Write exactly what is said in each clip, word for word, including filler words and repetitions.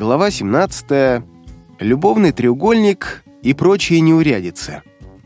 Глава семнадцатая. Любовный треугольник и прочие неурядицы.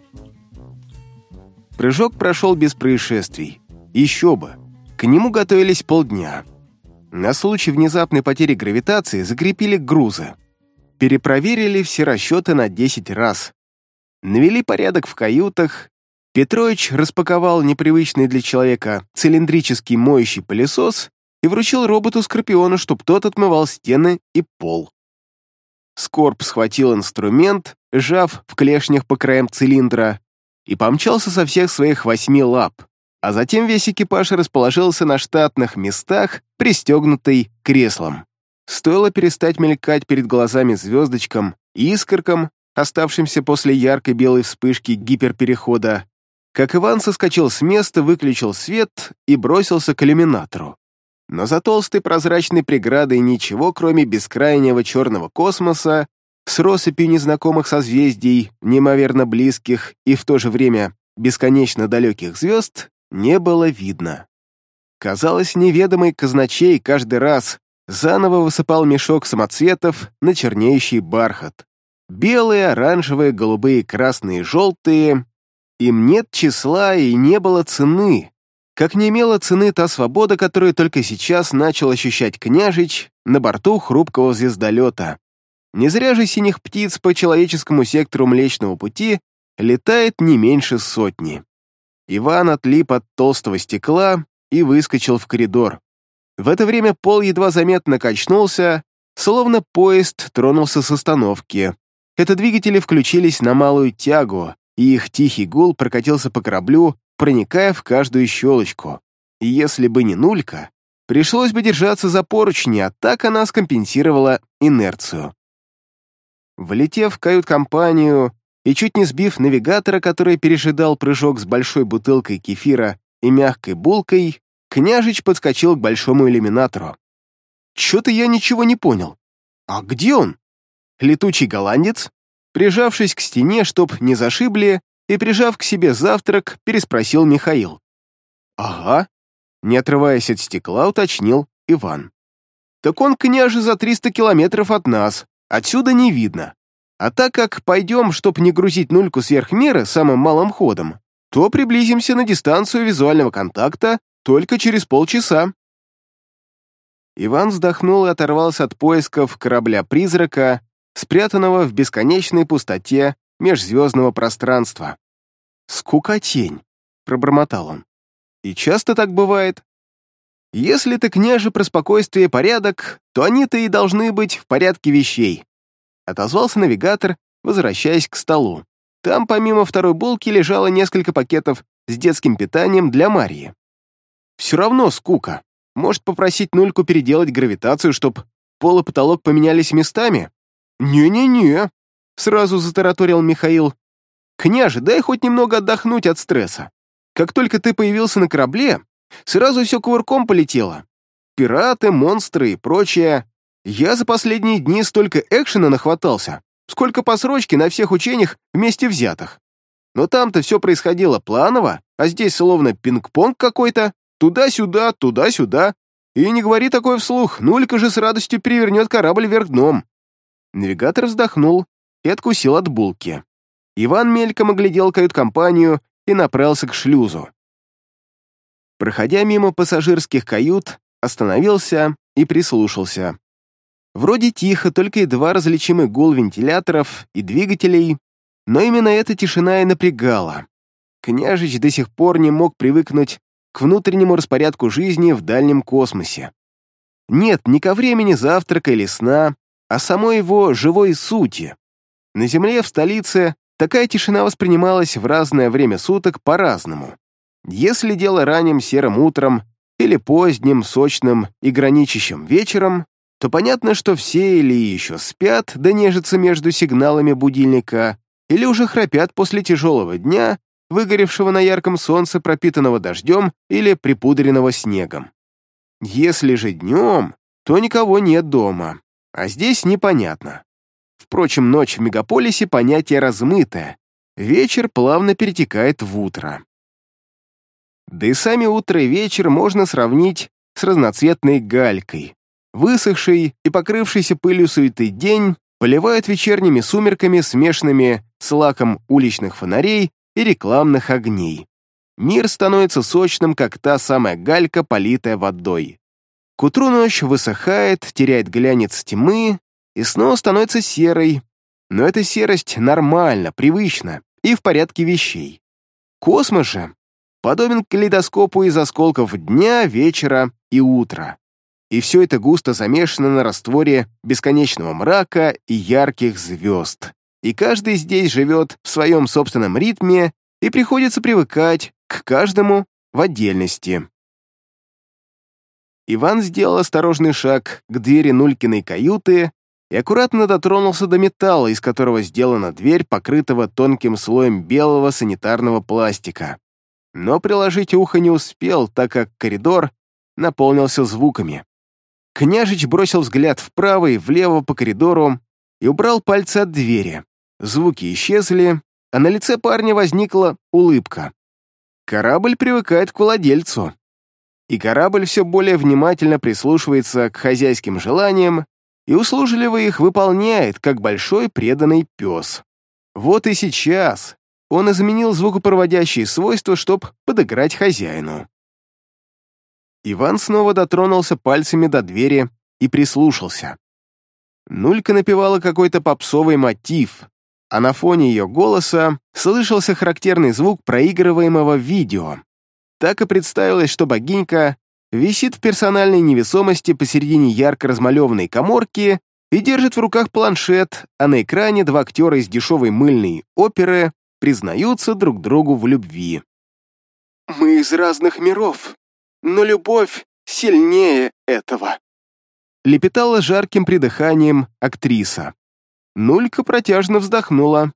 Прыжок прошел без происшествий. Еще бы. К нему готовились полдня. На случай внезапной потери гравитации закрепили грузы. Перепроверили все расчеты на десять раз. Навели порядок в каютах. Петрович распаковал непривычный для человека цилиндрический моющий пылесос и вручил роботу-скорпиону, чтоб тот отмывал стены и пол. Скорб схватил инструмент, сжав в клешнях по краям цилиндра, и помчался со всех своих восьми лап, а затем весь экипаж расположился на штатных местах, пристегнутый креслом. Стоило перестать мелькать перед глазами звездочкам и искоркам, оставшимся после яркой белой вспышки гиперперехода, как Иван соскочил с места, выключил свет и бросился к иллюминатору. Но за толстой прозрачной преградой ничего, кроме бескрайнего черного космоса, с россыпью незнакомых созвездий, неимоверно близких и в то же время бесконечно далеких звезд, не было видно. Казалось, неведомый казначей каждый раз заново высыпал мешок самоцветов на чернеющий бархат. Белые, оранжевые, голубые, красные, желтые. Им нет числа и не было цены. Как не имела цены та свобода, которую только сейчас начал ощущать княжич на борту хрупкого звездолета. Не зря же синих птиц по человеческому сектору Млечного Пути летает не меньше сотни. Иван отлип от толстого стекла и выскочил в коридор. В это время пол едва заметно качнулся, словно поезд тронулся с остановки. Это двигатели включились на малую тягу, и их тихий гул прокатился по кораблю, проникая в каждую щелочку. И если бы не Нулька, пришлось бы держаться за поручни, а так она скомпенсировала инерцию. Влетев в кают-компанию и чуть не сбив навигатора, который пережидал прыжок с большой бутылкой кефира и мягкой булкой, княжич подскочил к большому иллюминатору. «Чё-то я ничего не понял. А где он?» Летучий голландец, прижавшись к стене, чтоб не зашибли, и, прижав к себе завтрак, переспросил Михаил. «Ага», — не отрываясь от стекла, уточнил Иван. «Так он, княже, за триста километров от нас, отсюда не видно. А так как пойдем, чтоб не грузить Нульку сверх меры самым малым ходом, то приблизимся на дистанцию визуального контакта только через полчаса». Иван вздохнул и оторвался от поисков корабля-призрака, спрятанного в бесконечной пустоте межзвездного пространства. «Скукотень», — пробормотал он. «И часто так бывает? Если ты, княже, про спокойствие и порядок, то они-то и должны быть в порядке вещей», — отозвался навигатор, возвращаясь к столу. Там, помимо второй булки, лежало несколько пакетов с детским питанием для Марьи. «Все равно скука. Может, попросить Нульку переделать гравитацию, чтоб пол и потолок поменялись местами?» «Не-не-не», — сразу затараторил Михаил. «Княже, дай хоть немного отдохнуть от стресса. Как только ты появился на корабле, сразу все кувырком полетело. Пираты, монстры и прочее. Я за последние дни столько экшена нахватался, сколько по срочке на всех учениях вместе взятых. Но там-то все происходило планово, а здесь словно пинг-понг какой-то. Туда-сюда, туда-сюда. И не говори такое вслух, Нулька же с радостью перевернет корабль вверх дном». Навигатор вздохнул и откусил от булки. Иван мельком оглядел кают-компанию и направился к шлюзу. Проходя мимо пассажирских кают, остановился и прислушался. Вроде тихо, только едва различимый гул вентиляторов и двигателей, но именно эта тишина и напрягала. Княжич до сих пор не мог привыкнуть к внутреннему распорядку жизни в дальнем космосе. Нет, не ко времени завтрака или сна, а самой его живой сути. На Земле, в столице, такая тишина воспринималась в разное время суток по-разному. Если дело ранним серым утром или поздним, сочным и граничащим вечером, то понятно, что все или еще спят, да нежатся между сигналами будильника, или уже храпят после тяжелого дня, выгоревшего на ярком солнце, пропитанного дождем или припудренного снегом. Если же днем, то никого нет дома. А здесь непонятно. Впрочем, ночь в мегаполисе — понятие размытое. Вечер плавно перетекает в утро. Да и сами утро и вечер можно сравнить с разноцветной галькой. Высохший и покрывшийся пылью суеты день поливают вечерними сумерками, смешанными с лаком уличных фонарей и рекламных огней. Мир становится сочным, как та самая галька, политая водой. К утру ночь высыхает, теряет глянец тьмы и снова становится серой, но эта серость нормальна, привычна и в порядке вещей. Космос же подобен калейдоскопу из осколков дня, вечера и утра. И все это густо замешано на растворе бесконечного мрака и ярких звезд. И каждый здесь живет в своем собственном ритме, и приходится привыкать к каждому в отдельности. Иван сделал осторожный шаг к двери Нулькиной каюты и аккуратно дотронулся до металла, из которого сделана дверь, покрытого тонким слоем белого санитарного пластика. Но приложить ухо не успел, так как коридор наполнился звуками. Княжич бросил взгляд вправо и влево по коридору и убрал пальцы от двери. Звуки исчезли, а на лице парня возникла улыбка. Корабль привыкает к владельцу. И корабль все более внимательно прислушивается к хозяйским желаниям и услужливо их выполняет, как большой преданный пес. Вот и сейчас он изменил звукопроводящие свойства, чтобы подыграть хозяину. Иван снова дотронулся пальцами до двери и прислушался. Нулька напевала какой-то попсовый мотив, а на фоне ее голоса слышался характерный звук проигрываемого видео. Так и представилось, что богинька висит в персональной невесомости посередине ярко размалеванной каморки и держит в руках планшет, а на экране два актера из дешевой мыльной оперы признаются друг другу в любви. «Мы из разных миров, но любовь сильнее этого», лепетала жарким придыханием актриса. Нулька протяжно вздохнула.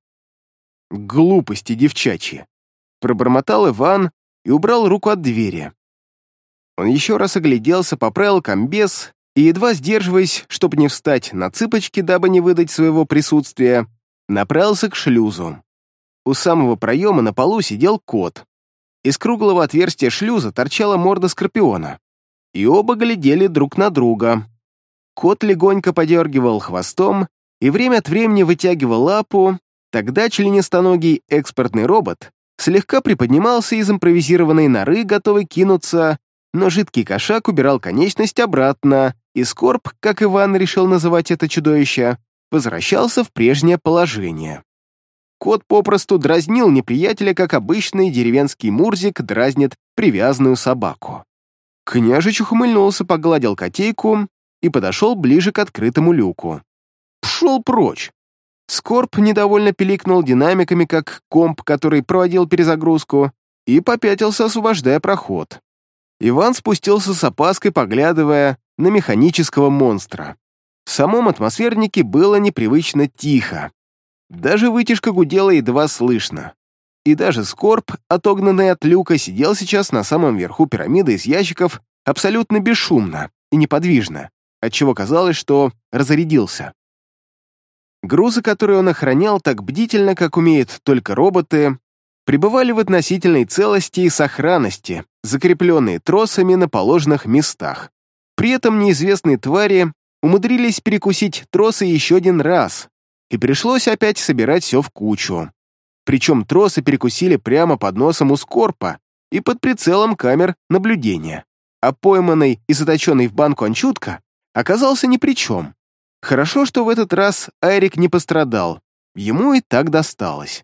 «Глупости девчачьи», — пробормотал Иван и убрал руку от двери. Он еще раз огляделся, поправил комбез и, едва сдерживаясь, чтобы не встать на цыпочки, дабы не выдать своего присутствия, направился к шлюзу. У самого проема на полу сидел кот. Из круглого отверстия шлюза торчала морда скорпиона, и оба глядели друг на друга. Кот легонько подергивал хвостом и время от времени вытягивал лапу, тогда членистоногий экспортный робот слегка приподнимался из импровизированной норы, готовый кинуться, но жидкий кошак убирал конечность обратно, и скорб, как Иван решил называть это чудовище, возвращался в прежнее положение. Кот попросту дразнил неприятеля, как обычный деревенский мурзик дразнит привязанную собаку. Княжич ухмыльнулся, погладил котейку и подошел ближе к открытому люку. Пшел прочь. Скорб недовольно пиликнул динамиками, как комп, который проводил перезагрузку, и попятился, освобождая проход. Иван спустился с опаской, поглядывая на механического монстра. В самом атмосфернике было непривычно тихо. Даже вытяжка гудела едва слышно. И даже Скорб, отогнанный от люка, сидел сейчас на самом верху пирамиды из ящиков абсолютно бесшумно и неподвижно, отчего казалось, что разрядился. Грузы, которые он охранял так бдительно, как умеют только роботы, пребывали в относительной целости и сохранности, закрепленные тросами на положенных местах. При этом неизвестные твари умудрились перекусить тросы еще один раз, и пришлось опять собирать все в кучу. Причем тросы перекусили прямо под носом у Скорпа и под прицелом камер наблюдения, а пойманный и заточенный в банку Анчутка оказался ни при чем. Хорошо, что в этот раз Айрик не пострадал, ему и так досталось.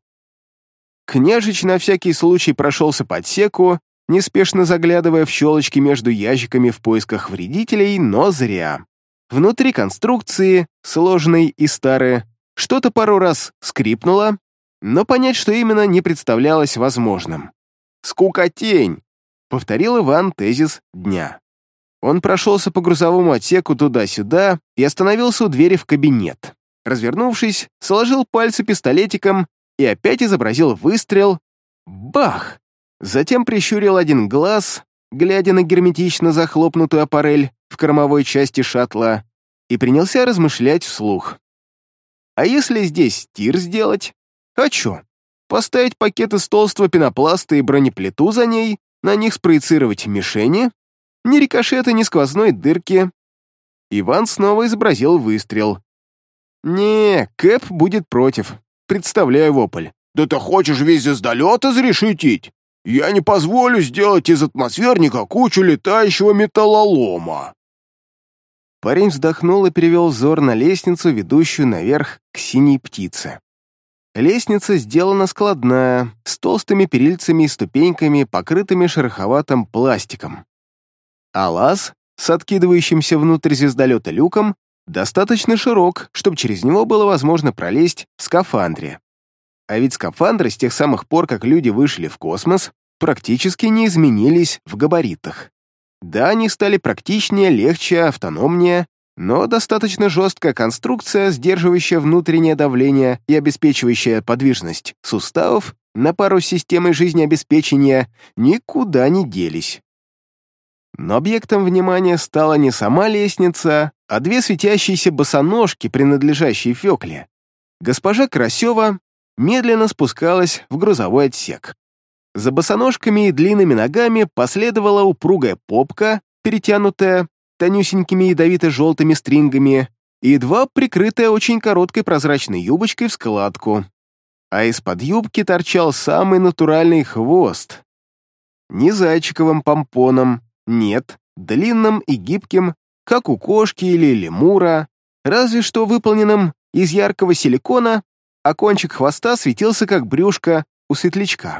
Княжич на всякий случай прошелся по отсеку, неспешно заглядывая в щелочки между ящиками в поисках вредителей, но зря. Внутри конструкции, сложной и старой, что-то пару раз скрипнуло, но понять, что именно, не представлялось возможным. «Скукотень!» — повторил Иван тезис дня. Он прошелся по грузовому отсеку туда-сюда и остановился у двери в кабинет. Развернувшись, сложил пальцы пистолетиком и опять изобразил выстрел. Бах! Затем прищурил один глаз, глядя на герметично захлопнутую аппарель в кормовой части шаттла, и принялся размышлять вслух. А если здесь тир сделать? А чё? Поставить пакет из толстого пенопласта и бронеплиту за ней, на них спроецировать мишени? Ни рикошета, ни сквозной дырки. Иван снова изобразил выстрел. «Не, Кэп будет против. Представляю вопль. Да ты хочешь весь звездолет изрешетить? Я не позволю сделать из атмосферника кучу летающего металлолома!» Парень вздохнул и перевел взор на лестницу, ведущую наверх к синей птице. Лестница сделана складная, с толстыми перильцами и ступеньками, покрытыми шероховатым пластиком. А лаз, с откидывающимся внутрь звездолета люком, достаточно широк, чтобы через него было возможно пролезть в скафандре. А ведь скафандры с тех самых пор, как люди вышли в космос, практически не изменились в габаритах. Да, они стали практичнее, легче, автономнее, но достаточно жесткая конструкция, сдерживающая внутреннее давление и обеспечивающая подвижность суставов на пару с системой жизнеобеспечения, никуда не делись. Но объектом внимания стала не сама лестница, а две светящиеся босоножки, принадлежащие Фёкле. Госпожа Карасева медленно спускалась в грузовой отсек. За босоножками и длинными ногами последовала упругая попка, перетянутая тонюсенькими ядовито-желтыми стрингами и едва прикрытая очень короткой прозрачной юбочкой в складку. А из-под юбки торчал самый натуральный хвост. Не зайчиковым помпоном, нет, длинным и гибким, как у кошки или лемура, разве что выполненным из яркого силикона, а кончик хвоста светился, как брюшко у светлячка.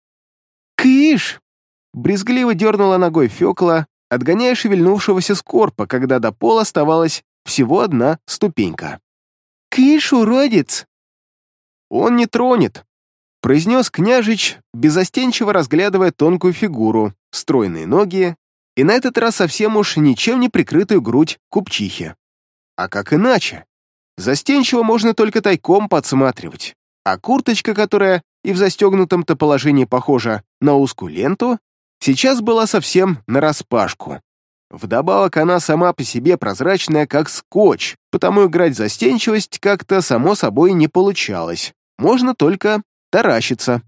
«Кыш!» — брезгливо дернула ногой Фёкла, отгоняя шевельнувшегося скорпа, когда до пола оставалась всего одна ступенька. «Кыш, уродец!» «Он не тронет», — произнес княжич, беззастенчиво разглядывая тонкую фигуру, стройные ноги и на этот раз совсем уж ничем не прикрытую грудь купчихи. А как иначе? Застенчиво можно только тайком подсматривать, а курточка, которая и в застегнутом-то положении похожа на узкую ленту, сейчас была совсем нараспашку. Вдобавок она сама по себе прозрачная, как скотч, потому играть в застенчивость как-то само собой не получалось. Можно только таращиться.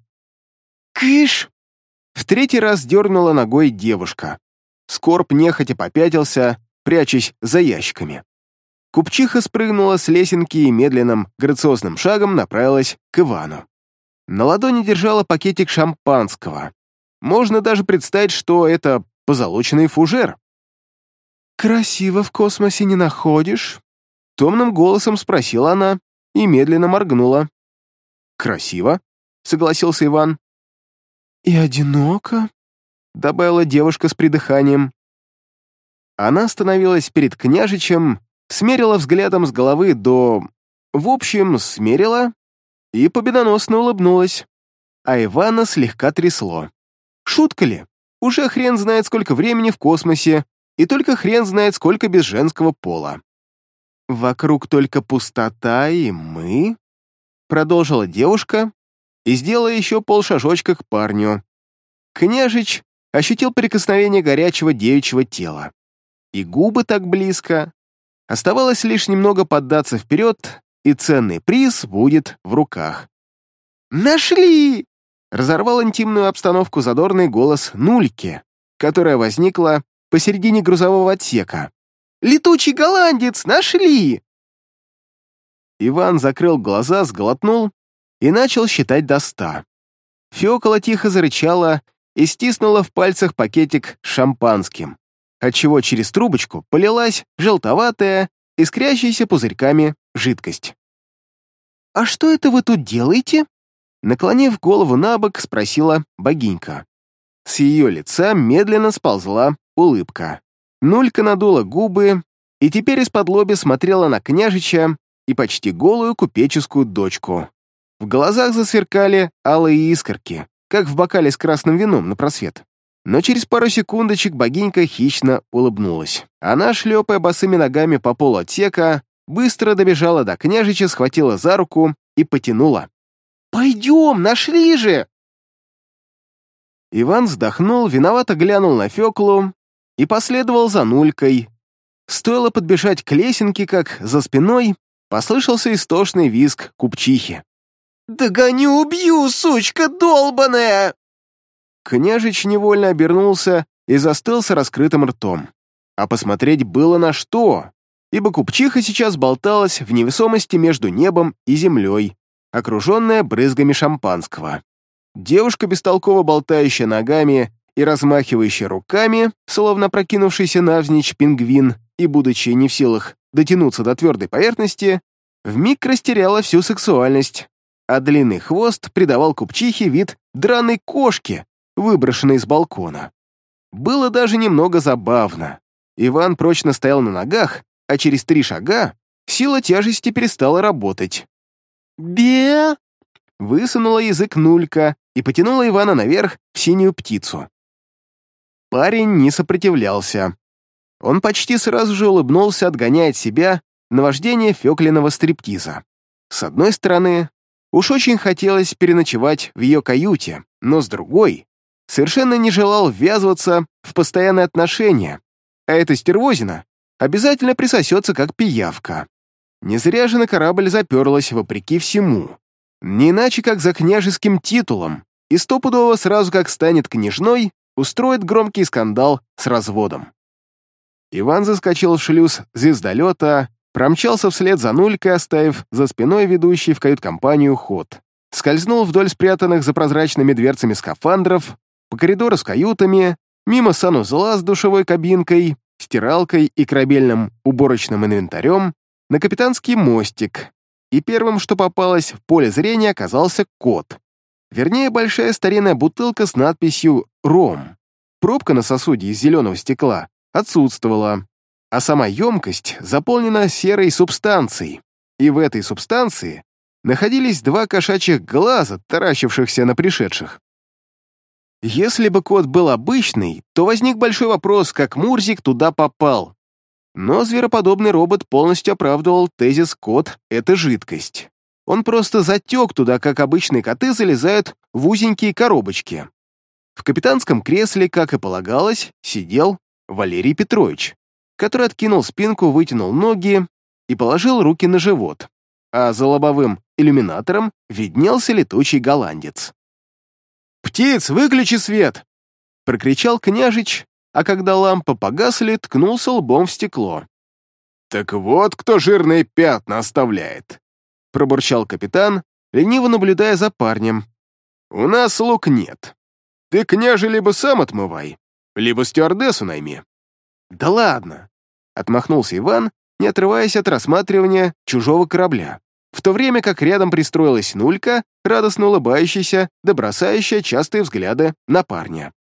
«Кыш!» В третий раз дернула ногой девушка. Скорб нехотя попятился, прячась за ящиками. Купчиха спрыгнула с лесенки и медленным, грациозным шагом направилась к Ивану. На ладони держала пакетик шампанского. Можно даже представить, что это позолоченный фужер. «Красиво в космосе не находишь?» Томным голосом спросила она и медленно моргнула. «Красиво», — согласился Иван. «И одиноко?» — добавила девушка с придыханием. Она остановилась перед княжичем, смерила взглядом с головы до... В общем, смерила и победоносно улыбнулась. А Ивана слегка трясло. Шутка ли? Уже хрен знает, сколько времени в космосе, и только хрен знает, сколько без женского пола. «Вокруг только пустота и мы», — продолжила девушка и сделала еще полшажочка к парню. Княжич ощутил прикосновение горячего девичьего тела. И губы так близко. Оставалось лишь немного поддаться вперед, и ценный приз будет в руках. «Нашли!» — разорвал интимную обстановку задорный голос Нульки, которая возникла посередине грузового отсека. «Летучий голландец! Нашли!» Иван закрыл глаза, сглотнул и начал считать до ста. Фёкла тихо зарычала и стиснула в пальцах пакетик с шампанским, отчего через трубочку полилась желтоватая, искрящаяся пузырьками жидкость. «А что это вы тут делаете?» Наклонив голову на бок, спросила богинька. С ее лица медленно сползла улыбка. Нулька надула губы и теперь из-под лоби смотрела на княжича и почти голую купеческую дочку. В глазах засверкали алые искорки, как в бокале с красным вином на просвет. Но через пару секундочек богинька хищно улыбнулась. Она, шлепая босыми ногами по полу отсека, быстро добежала до княжича, схватила за руку и потянула. «Пойдем, нашли же!» Иван вздохнул, виновато глянул на Фёклу и последовал за Нулькой. Стоило подбежать к лесенке, как за спиной послышался истошный визг купчихи. «Догоню, убью, сучка долбаная!» Княжич невольно обернулся и застыл с раскрытым ртом. А посмотреть было на что. ибо купчиха сейчас болталась в невесомости между небом и землей, окруженная брызгами шампанского. Девушка, бестолково болтающая ногами и размахивающая руками, словно прокинувшийся навзничь пингвин и, будучи не в силах дотянуться до твердой поверхности, вмиг растеряла всю сексуальность, а длинный хвост придавал купчихе вид драной кошки, выброшенной с балкона. Было даже немного забавно. Иван прочно стоял на ногах, а через три шага сила тяжести перестала работать. «Бе!» — высунула язык Нулька и потянула Ивана наверх в синюю птицу. Парень не сопротивлялся. Он почти сразу же улыбнулся, отгоняя от себя наваждение Фёклиного стриптиза. С одной стороны, уж очень хотелось переночевать в ее каюте, но с другой, совершенно не желал ввязываться в постоянные отношения, а эта стервозина обязательно присосется как пиявка. Не зря же на корабль заперлась вопреки всему. Не иначе, как за княжеским титулом, и стопудово сразу как станет княжной, устроит громкий скандал с разводом. Иван заскочил в шлюз звездолета, промчался вслед за Нулькой, оставив за спиной ведущий в кают-компанию ход. Скользнул вдоль спрятанных за прозрачными дверцами скафандров, по коридору с каютами, мимо санузла с душевой кабинкой, стиралкой и корабельным уборочным инвентарем, на капитанский мостик, и первым, что попалось в поле зрения, оказался кот. Вернее, большая старинная бутылка с надписью «Ром». Пробка на сосуде из зеленого стекла отсутствовала, а сама емкость заполнена серой субстанцией, и в этой субстанции находились два кошачьих глаза, таращившихся на пришедших. Если бы кот был обычный, то возник большой вопрос, как Мурзик туда попал. Но звероподобный робот полностью оправдывал тезис «кот — это жидкость». Он просто затек туда, как обычные коты залезают в узенькие коробочки. В капитанском кресле, как и полагалось, сидел Валерий Петрович, который откинул спинку, вытянул ноги и положил руки на живот, а за лобовым иллюминатором виднелся летучий голландец. «Птиц, выключи свет!» — прокричал княжич, а когда лампа погасли, ткнулся лбом в стекло. «Так вот кто жирные пятна оставляет!» — пробурчал капитан, лениво наблюдая за парнем. «У нас лук нет. Ты, княже, либо сам отмывай, либо стюардессу найми». «Да ладно!» — отмахнулся Иван, не отрываясь от рассматривания чужого корабля, в то время как рядом пристроилась Нулька, радостно улыбающаяся, да бросающая частые взгляды на парня.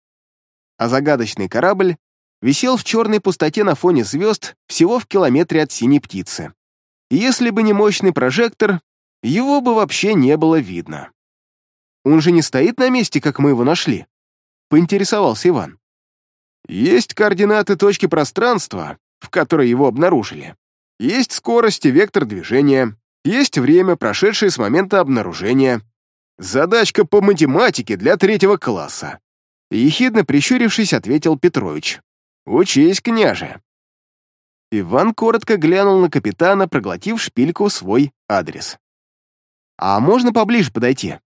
А загадочный корабль висел в черной пустоте на фоне звезд всего в километре от синей птицы. И если бы не мощный прожектор, его бы вообще не было видно. «Он же не стоит на месте, как мы его нашли?» — поинтересовался Иван. «Есть координаты точки пространства, в которой его обнаружили. Есть скорость и вектор движения, есть время, прошедшее с момента обнаружения. Задачка по математике для третьего класса». Ехидно прищурившись, ответил Петрович. «Учись, княже». Иван коротко глянул на капитана, проглотив шпильку в свой адрес. «А можно поближе подойти?»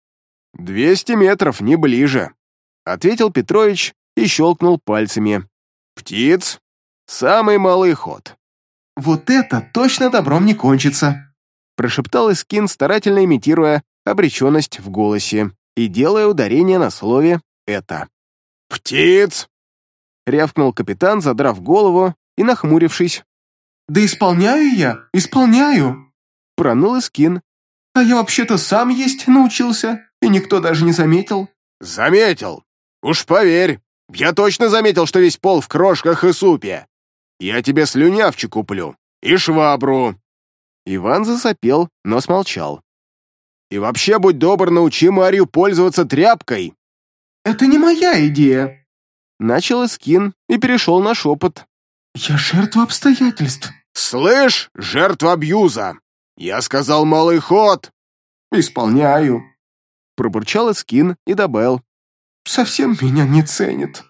«Двести метров, не ближе», — ответил Петрович и щелкнул пальцами. «Птиц, самый малый ход». «Вот это точно добром не кончится», — прошептал Искин, старательно имитируя обреченность в голосе и делая ударение на слове «это». «Птиц!» — рявкнул капитан, задрав голову и нахмурившись. «Да исполняю я, исполняю!» — проныл Искин. «А я вообще-то сам есть научился, и никто даже не заметил». «Заметил! Уж поверь, я точно заметил, что весь пол в крошках и супе. Я тебе слюнявчик куплю и швабру». Иван засопел, но смолчал. «И вообще, будь добр, научи Марью пользоваться тряпкой». «Это не моя идея», — начал Искин и перешел на шепот. «Я жертва обстоятельств». «Слышь, жертва абьюза! Я сказал малый ход!» «Исполняю», — пробурчал Искин и добавил. «Совсем меня не ценит».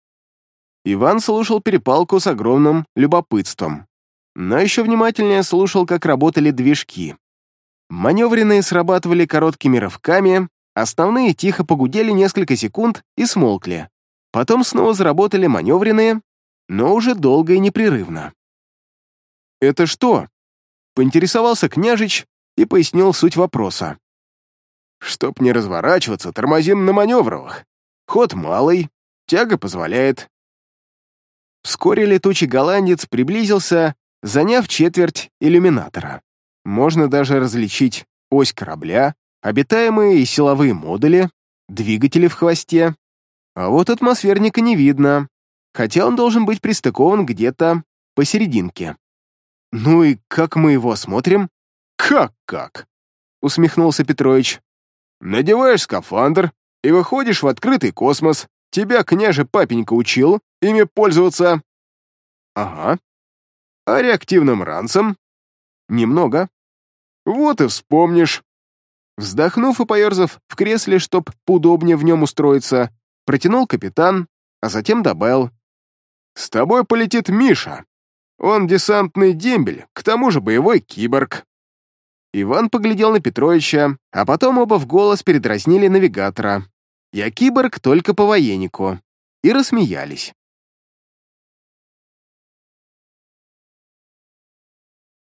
Иван слушал перепалку с огромным любопытством, но еще внимательнее слушал, как работали движки. Маневренные срабатывали короткими рывками, основные тихо погудели несколько секунд и смолкли. Потом снова заработали маневренные, но уже долго и непрерывно. «Это что?» — поинтересовался княжич и пояснил суть вопроса. «Чтоб не разворачиваться, тормозим на маневровых. Ход малый, тяга позволяет». Вскоре летучий голландец приблизился, заняв четверть иллюминатора. Можно даже различить ось корабля, обитаемые и силовые модули, двигатели в хвосте. А вот атмосферника не видно, хотя он должен быть пристыкован где-то посерединке. «Ну и как мы его осмотрим?» «Как-как?» — усмехнулся Петрович. «Надеваешь скафандр и выходишь в открытый космос. Тебя, княже, папенька учил ими пользоваться». «Ага. А реактивным ранцем?» «Немного». «Вот и вспомнишь». Вздохнув и поерзав в кресле, чтоб поудобнее в нем устроиться, протянул капитан, а затем добавил: «С тобой полетит Миша. Он десантный дембель, к тому же боевой киборг». Иван поглядел на Петровича, а потом оба в голос передразнили навигатора. «Я киборг только по военнику», и рассмеялись.